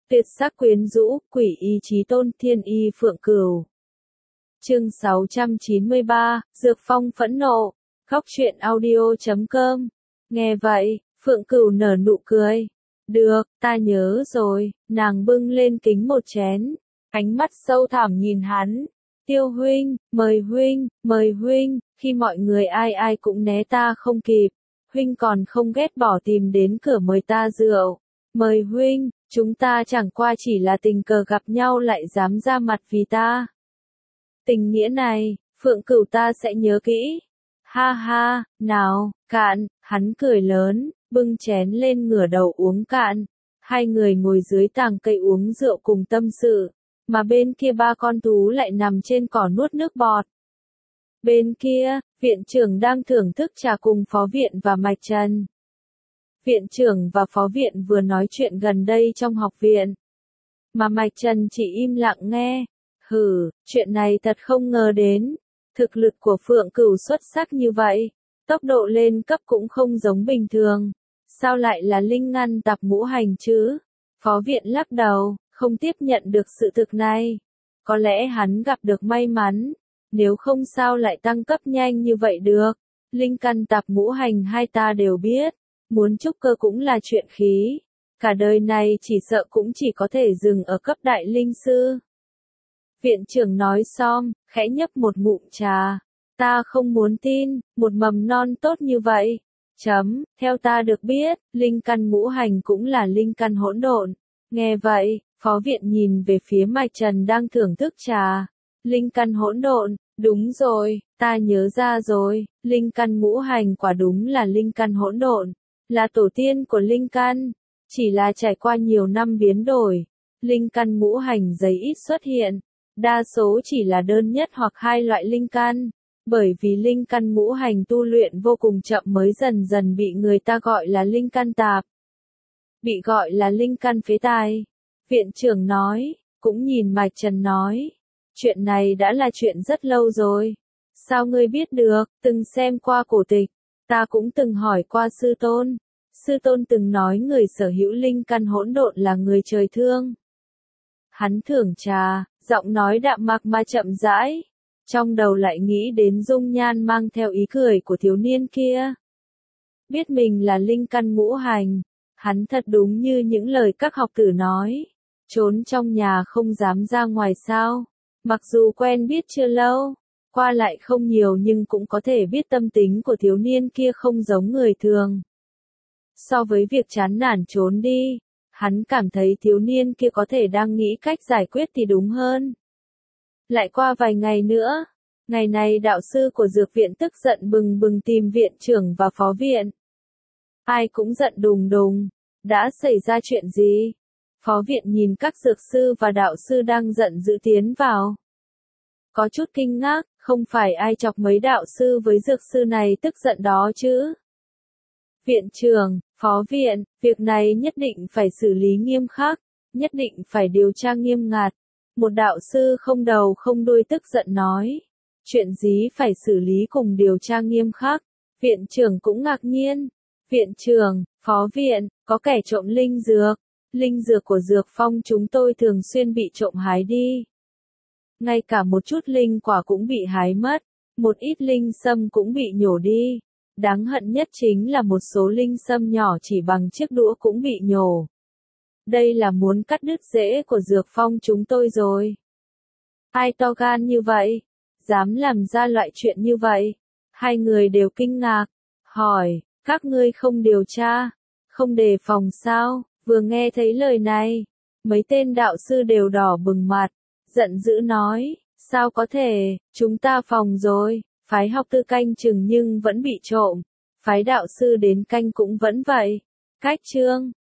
Tuyệt sắc quyến rũ, quỷ y chí tôn, thiên y phượng cửu. Chương 693, Dược Phong phẫn nộ. Góc truyện audio.com. Nghe vậy, Phượng Cửu nở nụ cười. Được, ta nhớ rồi. Nàng bưng lên kính một chén, ánh mắt sâu thẳm nhìn hắn. Tiêu huynh, mời huynh. Khi mọi người ai ai cũng né ta không kịp, huynh còn không ghét bỏ tìm đến cửa mời ta rượu. Mời huynh, chúng ta chẳng qua chỉ là tình cờ gặp nhau lại dám ra mặt vì ta. Tình nghĩa này, Phượng Cửu ta sẽ nhớ kỹ. Ha ha, nào, cạn. Hắn cười lớn, bưng chén lên ngửa đầu uống cạn. Hai người ngồi dưới tàng cây uống rượu cùng tâm sự, mà bên kia ba con thú lại nằm trên cỏ nuốt nước bọt. Bên kia, viện trưởng đang thưởng thức trà cùng phó viện và Mạch Trần. Viện trưởng và phó viện vừa nói chuyện gần đây trong học viện, mà Mạch Trần chỉ im lặng nghe. Chuyện này thật không ngờ đến. Thực lực của Phượng Cửu xuất sắc như vậy, tốc độ lên cấp cũng không giống bình thường. Sao lại là linh ngăn tạp ngũ hành chứ? Phó viện lắc đầu, không tiếp nhận được sự thực này. Có lẽ hắn gặp được may mắn, nếu không sao lại tăng cấp nhanh như vậy được. Linh căn tạp ngũ hành hai ta đều biết, muốn trúc cơ cũng là chuyện khí. Cả đời này chỉ sợ cũng chỉ có thể dừng ở cấp đại linh sư. Viện trưởng nói xong, khẽ nhấp một ngụm trà. Ta không muốn tin, một mầm non tốt như vậy. Theo ta được biết, linh căn ngũ hành cũng là linh căn hỗn độn. Nghe vậy, phó viện nhìn về phía Mạch Trần đang thưởng thức trà. Linh căn hỗn độn, đúng rồi, ta nhớ ra rồi, linh căn ngũ hành quả đúng là linh căn hỗn độn, là tổ tiên của linh căn. Chỉ là trải qua nhiều năm biến đổi, linh căn ngũ hành dày ít xuất hiện, đa số chỉ là đơn nhất hoặc hai loại linh căn. Bởi vì linh căn ngũ hành tu luyện vô cùng chậm mới dần dần bị người ta gọi là linh căn tạp. Bị gọi là linh căn phế tài. Viện trưởng nói, cũng nhìn Mạch Trần nói. Chuyện này đã là chuyện rất lâu rồi. Sao ngươi biết được? Từng xem qua cổ tịch. Ta cũng từng hỏi qua sư tôn. Sư tôn từng nói người sở hữu linh căn hỗn độn là người trời thương. Hắn thưởng trà, giọng nói đạm mạc mà chậm rãi. Trong đầu lại nghĩ đến dung nhan mang theo ý cười của thiếu niên kia. Biết mình là linh căn ngũ hành, hắn thật đúng như những lời các học tử nói. Trốn trong nhà không dám ra ngoài sao. Mặc dù quen biết chưa lâu, qua lại không nhiều nhưng cũng có thể biết tâm tính của thiếu niên kia không giống người thường. So với việc chán nản trốn đi, hắn cảm thấy thiếu niên kia có thể đang nghĩ cách giải quyết thì đúng hơn. Lại qua vài ngày nữa, ngày này đạo sư của dược viện tức giận bừng bừng tìm viện trưởng và phó viện. Ai cũng giận đùng đùng, đã xảy ra chuyện gì? Phó viện nhìn các dược sư và đạo sư đang giận dữ tiến vào. Có chút kinh ngạc, không phải ai chọc mấy đạo sư với dược sư này tức giận đó chứ? Viện trưởng, phó viện, việc này nhất định phải xử lý nghiêm khắc, nhất định phải điều tra nghiêm ngặt. Một đạo sư không đầu không đuôi tức giận nói. Chuyện gì phải xử lý cùng điều tra nghiêm khắc? Viện trưởng cũng ngạc nhiên. Viện trưởng, phó viện, có kẻ trộm linh dược. Linh dược của dược phong chúng tôi thường xuyên bị trộm hái đi. Ngay cả một chút linh quả cũng bị hái mất. Một ít linh sâm cũng bị nhổ đi. Đáng hận nhất chính là một số linh sâm nhỏ chỉ bằng chiếc đũa cũng bị nhổ. Đây là muốn cắt đứt rễ của dược phong chúng tôi rồi. Ai to gan như vậy? Dám làm ra loại chuyện như vậy? Hai người đều kinh ngạc. Hỏi, các ngươi không điều tra, không đề phòng sao? Vừa nghe thấy lời này, mấy tên đạo sư đều đỏ bừng mặt, giận dữ nói, sao có thể, chúng ta phòng rồi, phái học tư canh chừng nhưng vẫn bị trộm, phái đạo sư đến canh cũng vẫn vậy. Cách trương,